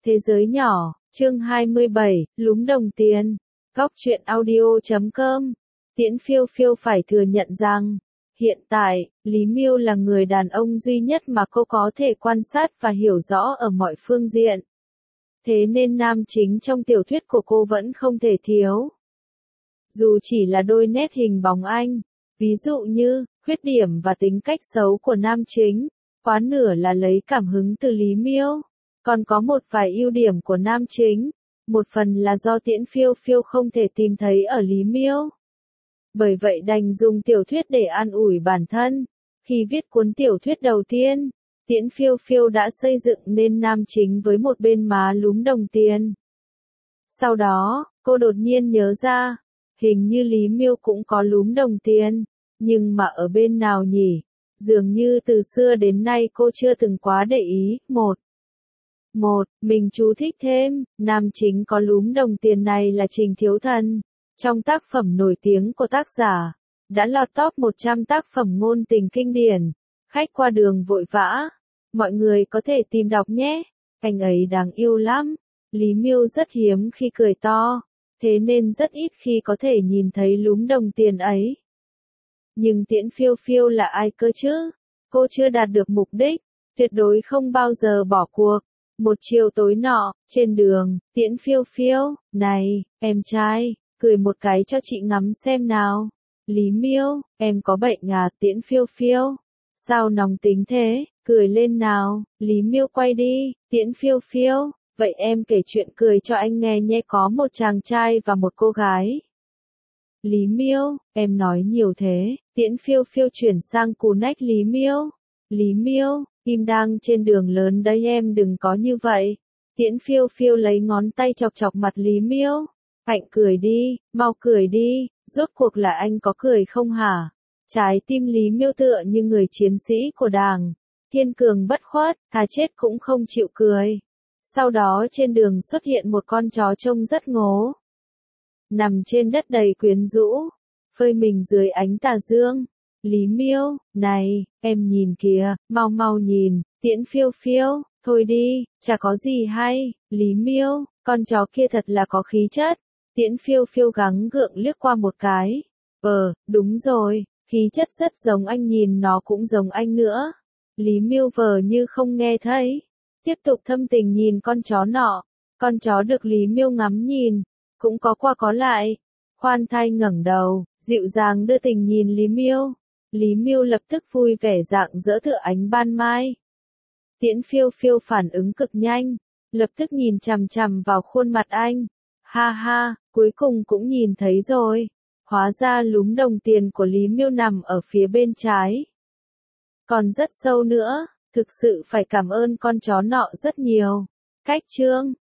Thế giới nhỏ, chương 27, lúm đồng tiền. Góc truyện audio.com. Tiễn Phiêu Phiêu phải thừa nhận rằng, hiện tại, Lý Miêu là người đàn ông duy nhất mà cô có thể quan sát và hiểu rõ ở mọi phương diện. Thế nên nam chính trong tiểu thuyết của cô vẫn không thể thiếu. Dù chỉ là đôi nét hình bóng anh, ví dụ như, khuyết điểm và tính cách xấu của nam chính, quá nửa là lấy cảm hứng từ Lý Miêu. Còn có một vài ưu điểm của nam chính, một phần là do Tiễn Phiêu Phiêu không thể tìm thấy ở Lý Miêu. Bởi vậy đành dùng tiểu thuyết để an ủi bản thân. Khi viết cuốn tiểu thuyết đầu tiên, Tiễn Phiêu Phiêu đã xây dựng nên nam chính với một bên má lúm đồng tiền. Sau đó, cô đột nhiên nhớ ra, hình như Lý Miêu cũng có lúm đồng tiền, nhưng mà ở bên nào nhỉ? Dường như từ xưa đến nay cô chưa từng quá để ý. Mình chú thích thêm, nam chính có lúm đồng tiền này là Trình Thiếu Thần. Trong tác phẩm nổi tiếng của tác giả, đã lọt top 100 tác phẩm ngôn tình kinh điển. Khách qua đường vội vã. Mọi người có thể tìm đọc nhé. Anh ấy đáng yêu lắm. Lý Miêu rất hiếm khi cười to, thế nên rất ít khi có thể nhìn thấy lúm đồng tiền ấy. Nhưng Tiễn Phiêu Phiêu là ai cơ chứ? Cô chưa đạt được mục đích, tuyệt đối không bao giờ bỏ cuộc. Một chiều tối nọ, trên đường, Tiễn Phiêu Phiêu, này, em trai, cười một cái cho chị ngắm xem nào. Lý Miêu, em có bệnh à? Tiễn Phiêu Phiêu, sao nóng tính thế, cười lên nào. Lý Miêu quay đi. Tiễn Phiêu Phiêu, vậy em kể chuyện cười cho anh nghe nhé. Có một chàng trai và một cô gái. Lý Miêu, em nói nhiều thế. Tiễn Phiêu Phiêu chuyển sang cù nách Lý Miêu. Lý Miêu, im đang trên đường lớn đấy, em đừng có như vậy. Tiễn Phiêu Phiêu lấy ngón tay chọc chọc mặt Lý Miêu. Hạnh cười đi, mau cười đi, rốt cuộc là anh có cười không hả? Trái tim Lý Miêu tựa như người chiến sĩ của Đảng, kiên cường bất khuất, thà chết cũng không chịu cười. Sau đó trên đường xuất hiện một con chó trông rất ngố. Nằm trên đất đầy quyến rũ, phơi mình dưới ánh tà dương. Lý Miêu, này, em nhìn kìa, mau mau nhìn. Tiễn Phiêu Phiêu, thôi đi, chả có gì hay. Lý Miêu, con chó kia thật là có khí chất. Tiễn Phiêu Phiêu gắng gượng liếc qua một cái. Đúng rồi, khí chất rất giống anh, nhìn nó cũng giống anh nữa. Lý Miêu vờ như không nghe thấy, tiếp tục thâm tình nhìn con chó nọ. Con chó được Lý Miêu ngắm nhìn, cũng có qua có lại, khoan thai ngẩng đầu, dịu dàng đưa tình nhìn Lý Miêu. Lý Miêu lập tức vui vẻ rạng rỡ tựa ánh ban mai. Tiễn Phiêu Phiêu phản ứng cực nhanh, lập tức nhìn chằm chằm vào khuôn mặt anh. Ha ha, cuối cùng cũng nhìn thấy rồi. Hóa ra lúm đồng tiền của Lý Miêu nằm ở phía bên trái. Còn rất sâu nữa, thực sự phải cảm ơn con chó nọ rất nhiều. Cách chương